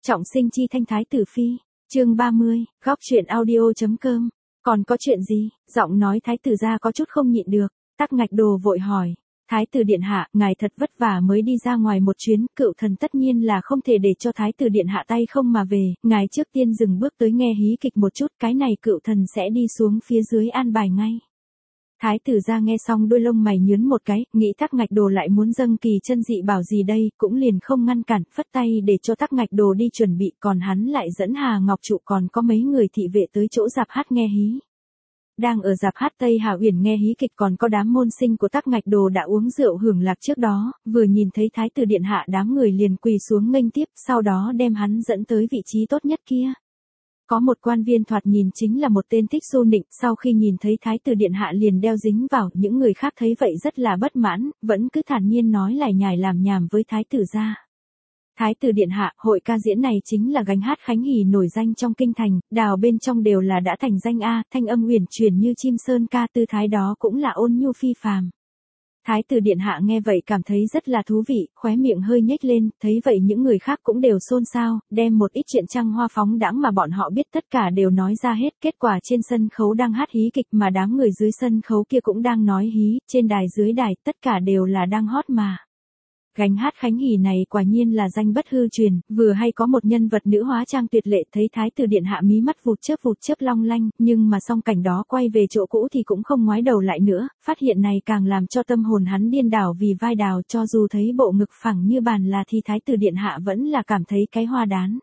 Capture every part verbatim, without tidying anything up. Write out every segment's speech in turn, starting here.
Trọng sinh chi thanh thái tử phi, chương ba mươi, góc truyện audio.com, còn có chuyện gì? Giọng nói thái tử gia có chút không nhịn được, Tắc Ngạch Đồ vội hỏi. Thái tử điện hạ, ngài thật vất vả mới đi ra ngoài một chuyến, cựu thần tất nhiên là không thể để cho thái tử điện hạ tay không mà về, ngài trước tiên dừng bước tới nghe hí kịch một chút, cái này cựu thần sẽ đi xuống phía dưới an bài ngay. Thái tử gia nghe xong đôi lông mày nhướng một cái, nghĩ Tắc Ngạch Đồ lại muốn dâng kỳ chân dị bảo gì đây, cũng liền không ngăn cản, phất tay để cho Tắc Ngạch Đồ đi chuẩn bị, còn hắn lại dẫn Hà Ngọc Trụ còn có mấy người thị vệ tới chỗ rạp hát nghe hí. Đang ở rạp hát Tây Hà Uyển nghe hí kịch còn có đám môn sinh của Tắc Ngạch Đồ đã uống rượu hưởng lạc trước đó, vừa nhìn thấy thái tử điện hạ đám người liền quỳ xuống nghênh tiếp, sau đó đem hắn dẫn tới vị trí tốt nhất kia. Có một quan viên thoạt nhìn chính là một tên Thích Du Nịnh, sau khi nhìn thấy thái tử điện hạ liền đeo dính vào, những người khác thấy vậy rất là bất mãn, vẫn cứ thản nhiên nói lải nhải làm nhảm với thái tử gia. Thái tử điện hạ, hội ca diễn này chính là gánh hát khánh hỉ nổi danh trong kinh thành, đào bên trong đều là đã thành danh a, thanh âm uyển chuyển như chim sơn ca, tư thái đó cũng là ôn nhu phi phàm. Thái tử điện hạ nghe vậy cảm thấy rất là thú vị, khóe miệng hơi nhếch lên, thấy vậy những người khác cũng đều xôn xao, đem một ít chuyện trăng hoa phóng đãng mà bọn họ biết tất cả đều nói ra hết, kết quả trên sân khấu đang hát hí kịch mà đám người dưới sân khấu kia cũng đang nói hí, trên đài dưới đài tất cả đều là đang hót mà. Gánh hát khánh hỉ này quả nhiên là danh bất hư truyền, vừa hay có một nhân vật nữ hóa trang tuyệt lệ thấy thái tử điện hạ mí mắt vụt chớp vụt chớp long lanh, nhưng mà song cảnh đó quay về chỗ cũ thì cũng không ngoái đầu lại nữa, phát hiện này càng làm cho tâm hồn hắn điên đảo vì vai đào, cho dù thấy bộ ngực phẳng như bàn là thì thái tử điện hạ vẫn là cảm thấy cái hoa đán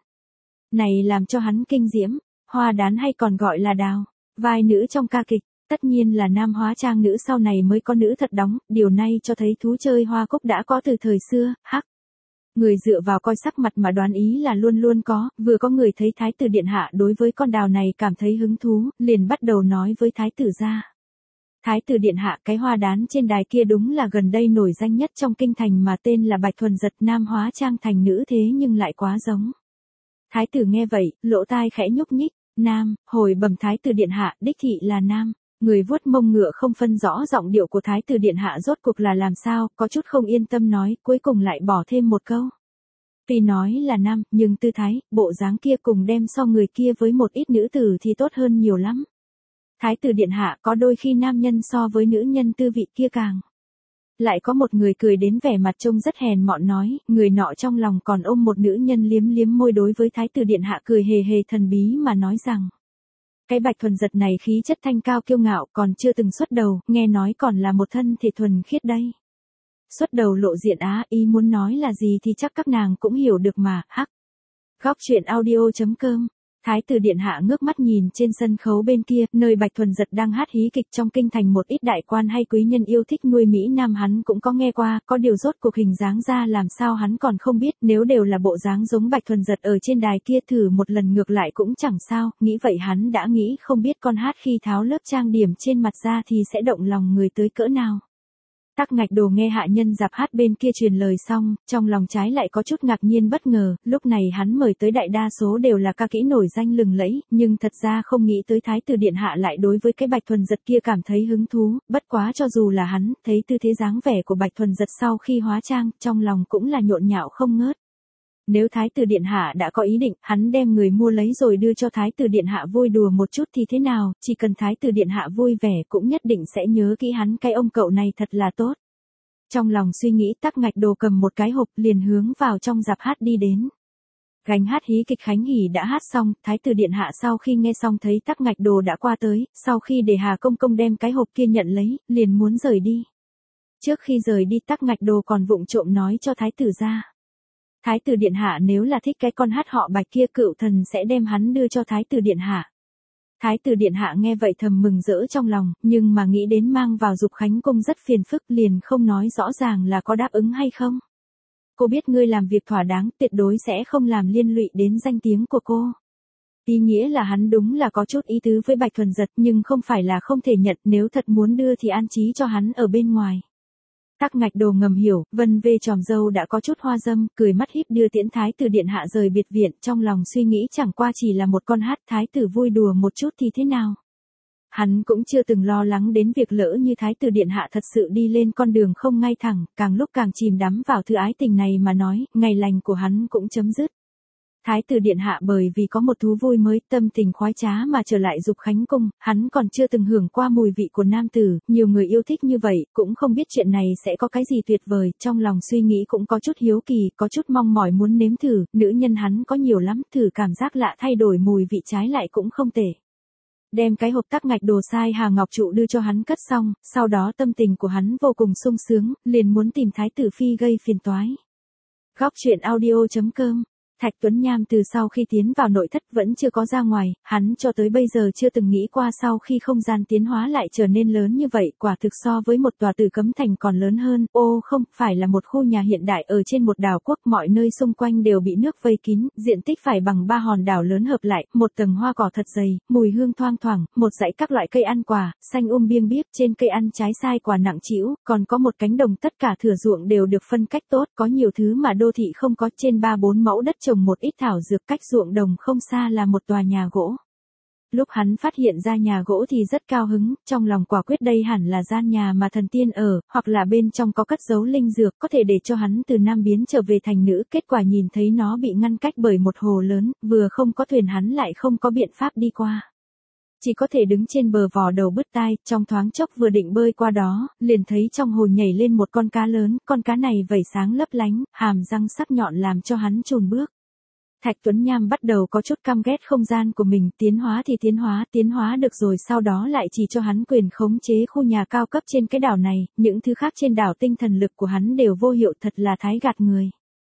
này làm cho hắn kinh diễm. Hoa đán hay còn gọi là đào, vai nữ trong ca kịch. Tất nhiên là nam hóa trang nữ sau này mới có nữ thật đóng, điều này cho thấy thú chơi hoa cúc đã có từ thời xưa, hắc. Người dựa vào coi sắc mặt mà đoán ý là luôn luôn có, vừa có người thấy thái tử điện hạ đối với con đào này cảm thấy hứng thú, liền bắt đầu nói với thái tử gia. Thái tử điện hạ, cái hoa đán trên đài kia đúng là gần đây nổi danh nhất trong kinh thành mà tên là Bạch Thuần Giật, nam hóa trang thành nữ thế nhưng lại quá giống. Thái tử nghe vậy, lỗ tai khẽ nhúc nhích, nam, hồi bẩm thái tử điện hạ, đích thị là nam. Người vuốt mông ngựa không phân rõ giọng điệu của thái tử điện hạ rốt cuộc là làm sao, có chút không yên tâm nói, cuối cùng lại bỏ thêm một câu. Tuy nói là nam, nhưng tư thái, bộ dáng kia cùng đem so người kia với một ít nữ tử thì tốt hơn nhiều lắm. Thái tử điện hạ, có đôi khi nam nhân so với nữ nhân tư vị kia càng. Lại có một người cười đến vẻ mặt trông rất hèn mọn nói, người nọ trong lòng còn ôm một nữ nhân liếm liếm môi, đối với thái tử điện hạ cười hề hề thần bí mà nói rằng. Cái Bạch Thuần Giật này khí chất thanh cao kiêu ngạo, còn chưa từng xuất đầu, nghe nói còn là một thân thể thuần khiết đây. Xuất đầu lộ diện á, ý muốn nói là gì thì chắc các nàng cũng hiểu được mà, hắc. Góc truyện audio.com. Thái tử điện hạ ngước mắt nhìn trên sân khấu bên kia, nơi Bạch Thuần Giật đang hát hí kịch trong kinh thành, một ít đại quan hay quý nhân yêu thích nuôi Mỹ Nam hắn cũng có nghe qua, có điều rốt cuộc hình dáng ra làm sao hắn còn không biết, nếu đều là bộ dáng giống Bạch Thuần Giật ở trên đài kia thử một lần ngược lại cũng chẳng sao, nghĩ vậy hắn đã nghĩ không biết con hát khi tháo lớp trang điểm trên mặt ra thì sẽ động lòng người tới cỡ nào. Tắc Ngạch Đồ nghe hạ nhân dạp hát bên kia truyền lời xong, trong lòng trái lại có chút ngạc nhiên bất ngờ, lúc này hắn mời tới đại đa số đều là ca kỹ nổi danh lừng lẫy, nhưng thật ra không nghĩ tới thái tử điện hạ lại đối với cái Bạch Thuần Giật kia cảm thấy hứng thú, bất quá cho dù là hắn, thấy tư thế dáng vẻ của Bạch Thuần Giật sau khi hóa trang, trong lòng cũng là nhộn nhạo không ngớt. Nếu thái tử điện hạ đã có ý định, hắn đem người mua lấy rồi đưa cho thái tử điện hạ vui đùa một chút thì thế nào, chỉ cần thái tử điện hạ vui vẻ cũng nhất định sẽ nhớ kỹ hắn, cái ông cậu này thật là tốt. Trong lòng suy nghĩ, Tắc Ngạch Đồ cầm một cái hộp liền hướng vào trong dạp hát đi đến. Gánh hát hí kịch khánh hỉ đã hát xong, thái tử điện hạ sau khi nghe xong thấy Tắc Ngạch Đồ đã qua tới, sau khi để Hà Công Công đem cái hộp kia nhận lấy, liền muốn rời đi. Trước khi rời đi, Tắc Ngạch Đồ còn vụng trộm nói cho thái tử gia. Thái tử điện hạ nếu là thích cái con hát họ Bạch kia, cựu thần sẽ đem hắn đưa cho thái tử điện hạ. Thái tử điện hạ nghe vậy thầm mừng rỡ trong lòng, nhưng mà nghĩ đến mang vào Dục Khánh cung rất phiền phức, liền không nói rõ ràng là có đáp ứng hay không. Cô biết ngươi làm việc thỏa đáng, tuyệt đối sẽ không làm liên lụy đến danh tiếng của cô. Ý nghĩa là hắn đúng là có chút ý tứ với Bạch Thuần Giật, nhưng không phải là không thể nhận, nếu thật muốn đưa thì an trí cho hắn ở bên ngoài. Tắc Ngạch Đồ ngầm hiểu, vân vê tròm dâu đã có chút hoa dâm, cười mắt híp đưa tiễn thái tử điện hạ rời biệt viện, trong lòng suy nghĩ chẳng qua chỉ là một con hát, thái tử vui đùa một chút thì thế nào. Hắn cũng chưa từng lo lắng đến việc lỡ như thái tử điện hạ thật sự đi lên con đường không ngay thẳng, càng lúc càng chìm đắm vào thứ ái tình này mà nói, ngày lành của hắn cũng chấm dứt. Thái tử điện hạ bởi vì có một thú vui mới, tâm tình khoái trá mà trở lại Dục Khánh cung, hắn còn chưa từng hưởng qua mùi vị của nam tử, nhiều người yêu thích như vậy, cũng không biết chuyện này sẽ có cái gì tuyệt vời, trong lòng suy nghĩ cũng có chút hiếu kỳ, có chút mong mỏi muốn nếm thử, nữ nhân hắn có nhiều lắm, thử cảm giác lạ thay đổi mùi vị trái lại cũng không tệ. Đem cái hộp tắc ngạch đồ sai Hà Ngọc Trụ đưa cho hắn cất xong, sau đó tâm tình của hắn vô cùng sung sướng, liền muốn tìm Thái tử phi gây phiền toái. Góc truyện audio chấm com. Thạch Tuấn Nham từ sau khi tiến vào nội thất vẫn chưa có ra ngoài, hắn cho tới bây giờ chưa từng nghĩ qua sau khi không gian tiến hóa lại trở nên lớn như vậy, quả thực so với một tòa Tử Cấm Thành còn lớn hơn, ô không, phải là một khu nhà hiện đại ở trên một đảo quốc, mọi nơi xung quanh đều bị nước vây kín, diện tích phải bằng ba hòn đảo lớn hợp lại, một tầng hoa cỏ thật dày, mùi hương thoang thoảng, một dãy các loại cây ăn quả, xanh um biêng biếc, trên cây ăn trái sai quả nặng trĩu, còn có một cánh đồng tất cả thửa ruộng đều được phân cách tốt, có nhiều thứ mà đô thị không có, trên ba bốn mẫu đất trồng một ít thảo dược, cách ruộng đồng không xa là một tòa nhà gỗ. Lúc hắn phát hiện ra nhà gỗ thì rất cao hứng, trong lòng quả quyết đây hẳn là gian nhà mà thần tiên ở, hoặc là bên trong có cất giấu linh dược, có thể để cho hắn từ nam biến trở về thành nữ, kết quả nhìn thấy nó bị ngăn cách bởi một hồ lớn, vừa không có thuyền hắn lại không có biện pháp đi qua. Chỉ có thể đứng trên bờ vò đầu bứt tai, trong thoáng chốc vừa định bơi qua đó, liền thấy trong hồ nhảy lên một con cá lớn, con cá này vảy sáng lấp lánh, hàm răng sắc nhọn làm cho hắn chùn bước. Thạch Tuấn Nham bắt đầu có chút căm ghét không gian của mình, tiến hóa thì tiến hóa, tiến hóa được rồi sau đó lại chỉ cho hắn quyền khống chế khu nhà cao cấp trên cái đảo này, những thứ khác trên đảo tinh thần lực của hắn đều vô hiệu, thật là thái gạt người.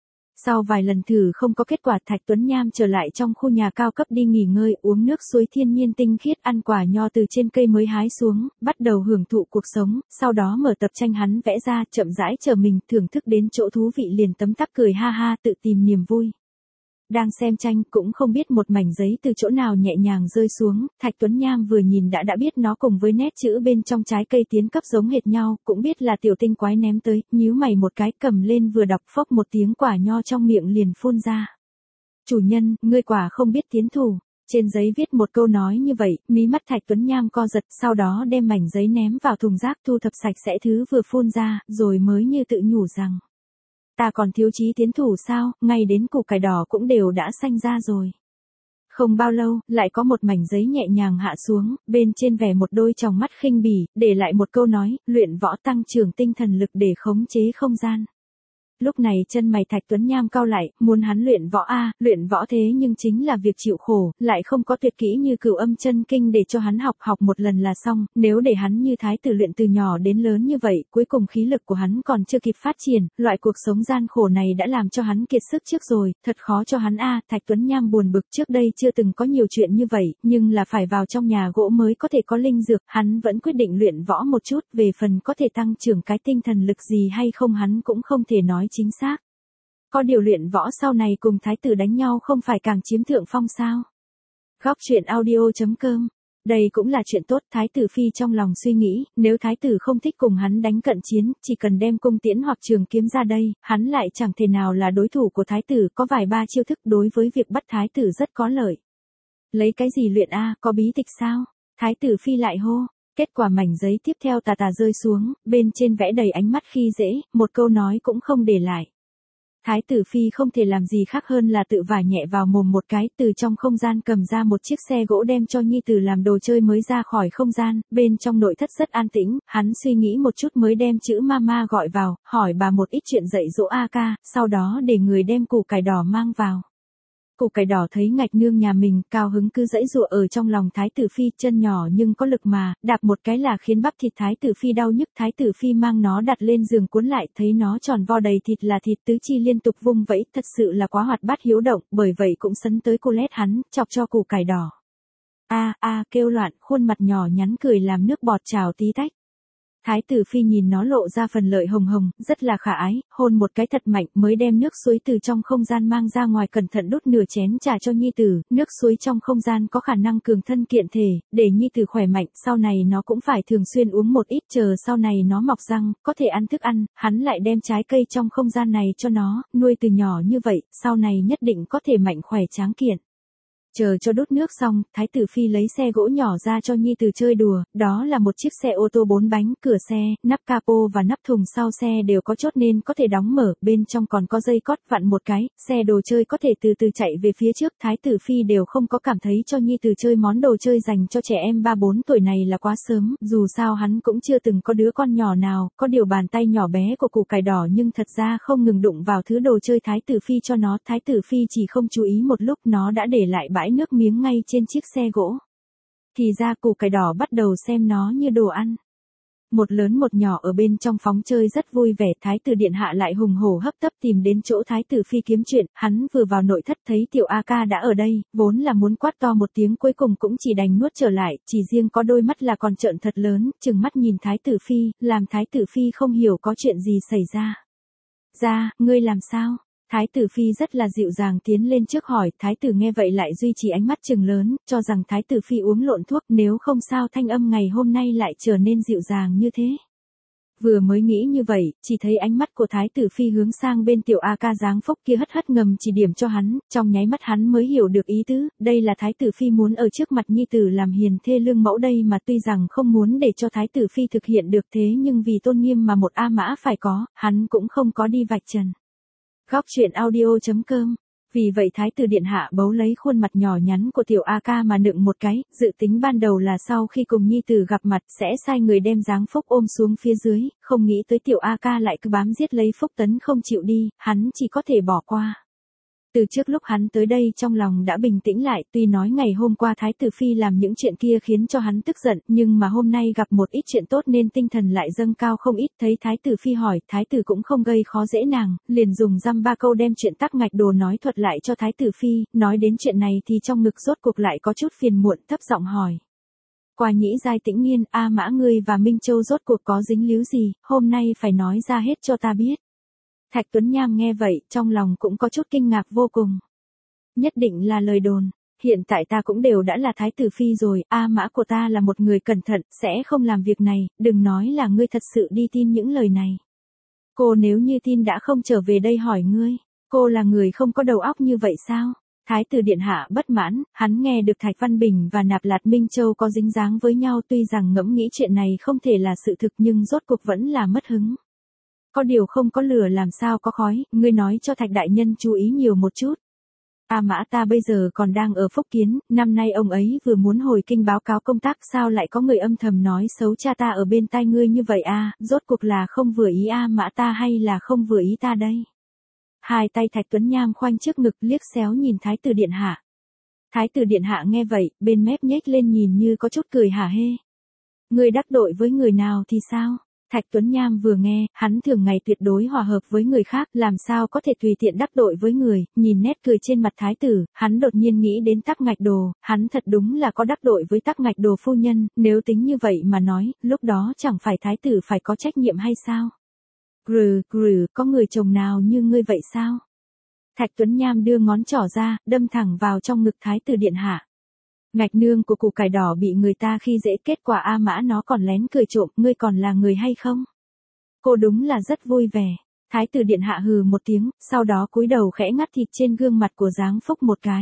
Sau vài lần thử không có kết quả, Thạch Tuấn Nham trở lại trong khu nhà cao cấp đi nghỉ ngơi, uống nước suối thiên nhiên tinh khiết, ăn quả nho từ trên cây mới hái xuống, bắt đầu hưởng thụ cuộc sống, sau đó mở tập tranh hắn vẽ ra, chậm rãi chờ mình, thưởng thức đến chỗ thú vị liền tấm tắc cười ha ha, tự tìm niềm vui. Đang xem tranh, cũng không biết một mảnh giấy từ chỗ nào nhẹ nhàng rơi xuống, Thạch Tuấn Nham vừa nhìn đã đã biết nó cùng với nét chữ bên trong trái cây tiến cấp giống hệt nhau, cũng biết là tiểu tinh quái ném tới, nhíu mày một cái, cầm lên vừa đọc, phốc một tiếng quả nho trong miệng liền phun ra. Chủ nhân, ngươi quả không biết tiến thủ. Trên giấy viết một câu nói như vậy, mí mắt Thạch Tuấn Nham co giật, sau đó đem mảnh giấy ném vào thùng rác thu thập sạch sẽ thứ vừa phun ra, rồi mới như tự nhủ rằng. Ta còn thiếu chí tiến thủ sao, ngay đến củ cải đỏ cũng đều đã xanh ra rồi. Không bao lâu, lại có một mảnh giấy nhẹ nhàng hạ xuống, bên trên vẻ một đôi tròng mắt khinh bỉ, để lại một câu nói, luyện võ tăng trưởng tinh thần lực để khống chế không gian. Lúc này chân mày Thạch Tuấn Nham cau lại, muốn hắn luyện võ a, à, luyện võ thế nhưng chính là việc chịu khổ, lại không có tuyệt kỹ như Cửu Âm Chân Kinh để cho hắn học, học một lần là xong, nếu để hắn như thái tử luyện từ nhỏ đến lớn như vậy, cuối cùng khí lực của hắn còn chưa kịp phát triển, loại cuộc sống gian khổ này đã làm cho hắn kiệt sức trước rồi, thật khó cho hắn a, à, Thạch Tuấn Nham buồn bực, trước đây chưa từng có nhiều chuyện như vậy, nhưng là phải vào trong nhà gỗ mới có thể có linh dược, hắn vẫn quyết định luyện võ một chút, về phần có thể tăng trưởng cái tinh thần lực gì hay không hắn cũng không thể nói chính xác. Có điều luyện võ sau này cùng thái tử đánh nhau không phải càng chiếm thượng phong sao? Góc truyện audio chấm com. Đây cũng là chuyện tốt, thái tử phi trong lòng suy nghĩ, nếu thái tử không thích cùng hắn đánh cận chiến, chỉ cần đem cung tiễn hoặc trường kiếm ra đây, hắn lại chẳng thể nào là đối thủ của thái tử, có vài ba chiêu thức đối với việc bắt thái tử rất có lợi. Lấy cái gì luyện a, có bí tịch sao? Thái tử phi lại hô. Kết quả mảnh giấy tiếp theo tà tà rơi xuống, bên trên vẽ đầy ánh mắt khi dễ, một câu nói cũng không để lại. Thái tử phi không thể làm gì khác hơn là tự vả nhẹ vào mồm một cái, từ trong không gian cầm ra một chiếc xe gỗ đem cho nhi tử làm đồ chơi mới ra khỏi không gian, bên trong nội thất rất an tĩnh, hắn suy nghĩ một chút mới đem chữ mama gọi vào, hỏi bà một ít chuyện dạy dỗ A ca, sau đó để người đem củ cải đỏ mang vào. Củ cải đỏ thấy ngạch nương nhà mình, cao hứng cứ dãy dụa ở trong lòng thái tử phi, chân nhỏ nhưng có lực mà, đạp một cái là khiến bắp thịt thái tử phi đau nhức, thái tử phi mang nó đặt lên giường cuốn lại, thấy nó tròn vo đầy thịt là thịt, tứ chi liên tục vung vẫy, thật sự là quá hoạt bát hiếu động, bởi vậy cũng sấn tới cô lét hắn, chọc cho củ cải đỏ. A a kêu loạn, khuôn mặt nhỏ nhắn cười làm nước bọt trào tí tách. Thái tử phi nhìn nó lộ ra phần lợi hồng hồng, rất là khả ái, hôn một cái thật mạnh mới đem nước suối từ trong không gian mang ra ngoài, cẩn thận đút nửa chén trà cho nhi tử, nước suối trong không gian có khả năng cường thân kiện thể, để nhi tử khỏe mạnh, sau này nó cũng phải thường xuyên uống một ít, chờ sau này nó mọc răng, có thể ăn thức ăn, hắn lại đem trái cây trong không gian này cho nó, nuôi từ nhỏ như vậy, sau này nhất định có thể mạnh khỏe tráng kiện. Chờ cho đốt nước xong, Thái tử Phi lấy xe gỗ nhỏ ra cho nhi tử chơi đùa, đó là một chiếc xe ô tô bốn bánh, cửa xe, nắp capo và nắp thùng sau xe đều có chốt nên có thể đóng mở, bên trong còn có dây cót vặn một cái, xe đồ chơi có thể từ từ chạy về phía trước. Thái tử Phi đều không có cảm thấy cho nhi tử chơi món đồ chơi dành cho trẻ em ba bốn tuổi này là quá sớm, dù sao hắn cũng chưa từng có đứa con nhỏ nào, có điều bàn tay nhỏ bé của củ cải đỏ nhưng thật ra không ngừng đụng vào thứ đồ chơi Thái tử Phi cho nó. Thái tử Phi chỉ không chú ý một lúc nó đã để lại bãi nước miếng ngay trên chiếc xe gỗ. Thì ra củ cải đỏ bắt đầu xem nó như đồ ăn. Một lớn một nhỏ ở bên trong phóng chơi rất vui vẻ. Thái tử điện hạ lại hùng hổ hấp tấp tìm đến chỗ Thái tử Phi kiếm chuyện. Hắn vừa vào nội thất thấy tiểu A Ca đã ở đây, vốn là muốn quát to một tiếng cuối cùng cũng chỉ đành nuốt trở lại, chỉ riêng có đôi mắt là còn trợn thật lớn, trừng mắt nhìn Thái tử Phi, làm Thái tử Phi không hiểu có chuyện gì xảy ra. Ra, ngươi làm sao? Thái tử Phi rất là dịu dàng tiến lên trước hỏi, Thái tử nghe vậy lại duy trì ánh mắt trừng lớn, cho rằng Thái tử Phi uống lộn thuốc, nếu không sao thanh âm ngày hôm nay lại trở nên dịu dàng như thế. Vừa mới nghĩ như vậy, chỉ thấy ánh mắt của Thái tử Phi hướng sang bên tiểu A Ca dáng phúc kia hất hất ngầm chỉ điểm cho hắn, trong nháy mắt hắn mới hiểu được ý tứ, đây là Thái tử Phi muốn ở trước mặt nhi tử làm hiền thê lương mẫu đây mà, tuy rằng không muốn để cho Thái tử Phi thực hiện được thế nhưng vì tôn nghiêm mà một A Mã phải có, hắn cũng không có đi vạch trần. Góc truyện audio chấm com. Vì vậy Thái tử điện hạ bấu lấy khuôn mặt nhỏ nhắn của tiểu A Ca mà nựng một cái, dự tính ban đầu là sau khi cùng nhi tử gặp mặt sẽ sai người đem dáng phúc ôm xuống phía dưới, không nghĩ tới tiểu A Ca lại cứ bám giết lấy Phúc Tấn không chịu đi, hắn chỉ có thể bỏ qua. Từ trước lúc hắn tới đây trong lòng đã bình tĩnh lại, tuy nói ngày hôm qua Thái tử Phi làm những chuyện kia khiến cho hắn tức giận, nhưng mà hôm nay gặp một ít chuyện tốt nên tinh thần lại dâng cao không ít. Thấy Thái tử Phi hỏi, Thái tử cũng không gây khó dễ nàng, liền dùng dăm ba câu đem chuyện tắc ngạch đồ nói thuật lại cho Thái tử Phi, nói đến chuyện này thì trong ngực rốt cuộc lại có chút phiền muộn, thấp giọng hỏi. Qua nhĩ giai tĩnh nghiên, A Mã ngươi và Minh Châu rốt cuộc có dính líu gì, hôm nay phải nói ra hết cho ta biết. Thạch Tuấn Nham nghe vậy, trong lòng cũng có chút kinh ngạc vô cùng. Nhất định là lời đồn, hiện tại ta cũng đều đã là Thái tử Phi rồi, A Mã của ta là một người cẩn thận, sẽ không làm việc này, đừng nói là ngươi thật sự đi tin những lời này. Cô nếu như tin đã không trở về đây hỏi ngươi, cô là người không có đầu óc như vậy sao? Thái tử điện hạ bất mãn, hắn nghe được Thạch Văn Bình và Nạp Lạt Minh Châu có dính dáng với nhau, tuy rằng ngẫm nghĩ chuyện này không thể là sự thực nhưng rốt cuộc vẫn là mất hứng. Có điều không có lửa làm sao có khói, ngươi nói cho Thạch đại nhân chú ý nhiều một chút. A Mã ta bây giờ còn đang ở Phúc Kiến, năm nay ông ấy vừa muốn hồi kinh báo cáo công tác, sao lại có người âm thầm nói xấu cha ta ở bên tai ngươi như vậy a? Rốt cuộc là không vừa ý A Mã ta hay là không vừa ý ta đây? Hai tay Thạch Tuấn Nham khoanh trước ngực liếc xéo nhìn Thái tử điện hạ. Thái tử điện hạ nghe vậy, bên mép nhếch lên nhìn như có chút cười hả hê. Ngươi đắc tội với người nào thì sao? Thạch Tuấn Nham vừa nghe, hắn thường ngày tuyệt đối hòa hợp với người khác, làm sao có thể tùy tiện đắc tội với người, nhìn nét cười trên mặt thái tử, hắn đột nhiên nghĩ đến Tắc Ngạch Đồ, hắn thật đúng là có đắc tội với Tắc Ngạch Đồ phu nhân, nếu tính như vậy mà nói, lúc đó chẳng phải thái tử phải có trách nhiệm hay sao? Grừ, grừ, có người chồng nào như ngươi vậy sao? Thạch Tuấn Nham đưa ngón trỏ ra, đâm thẳng vào trong ngực thái tử điện hạ. Ngạch nương của củ cải đỏ bị người ta khi dễ, kết quả A Mã nó còn lén cười trộm, ngươi còn là người hay không? Cô đúng là rất vui vẻ. Thái tử điện hạ hừ một tiếng, sau đó cúi đầu khẽ ngắt thịt trên gương mặt của Giáng Phúc một cái.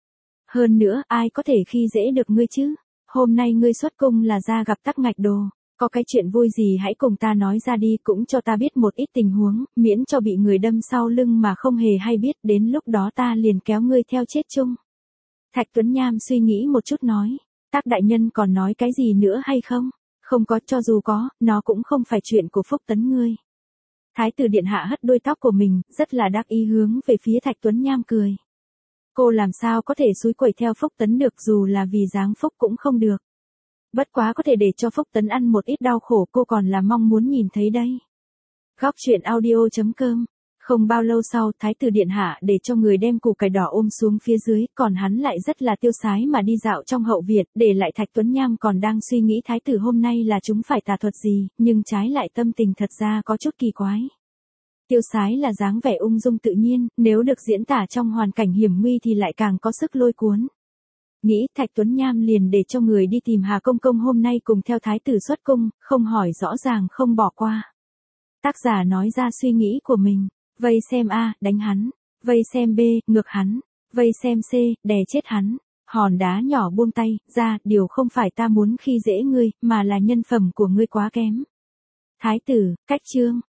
Hơn nữa, ai có thể khi dễ được ngươi chứ? Hôm nay ngươi xuất cung là ra gặp Tắc Ngạch Đồ. Có cái chuyện vui gì hãy cùng ta nói ra đi, cũng cho ta biết một ít tình huống, miễn cho bị người đâm sau lưng mà không hề hay biết, đến lúc đó ta liền kéo ngươi theo chết chung. Thạch Tuấn Nham suy nghĩ một chút nói, Tắc đại nhân còn nói cái gì nữa hay không? Không có, cho dù có, nó cũng không phải chuyện của Phúc Tấn ngươi. Thái tử điện hạ hất đuôi tóc của mình, rất là đắc ý hướng về phía Thạch Tuấn Nham cười. Cô làm sao có thể xúi quẩy theo Phúc Tấn được, dù là vì Giáng Phúc cũng không được. Bất quá có thể để cho Phúc Tấn ăn một ít đau khổ, cô còn là mong muốn nhìn thấy đây. Góc truyện audio chấm com. Không bao lâu sau, thái tử điện hạ để cho người đem củ cải đỏ ôm xuống phía dưới, còn hắn lại rất là tiêu sái mà đi dạo trong hậu viện, để lại Thạch Tuấn Nham còn đang suy nghĩ thái tử hôm nay là chúng phải tà thuật gì, nhưng trái lại tâm tình thật ra có chút kỳ quái. Tiêu sái là dáng vẻ ung dung tự nhiên, nếu được diễn tả trong hoàn cảnh hiểm nguy thì lại càng có sức lôi cuốn. Nghĩ, Thạch Tuấn Nham liền để cho người đi tìm Hà Công Công hôm nay cùng theo thái tử xuất cung, không hỏi rõ ràng không bỏ qua. Tác giả nói ra suy nghĩ của mình. Vây xem A, đánh hắn. Vây xem B, ngược hắn. Vây xem C, đè chết hắn. Hòn đá nhỏ buông tay, ra, điều không phải ta muốn khi dễ ngươi, mà là nhân phẩm của ngươi quá kém. Thái tử, cách chương.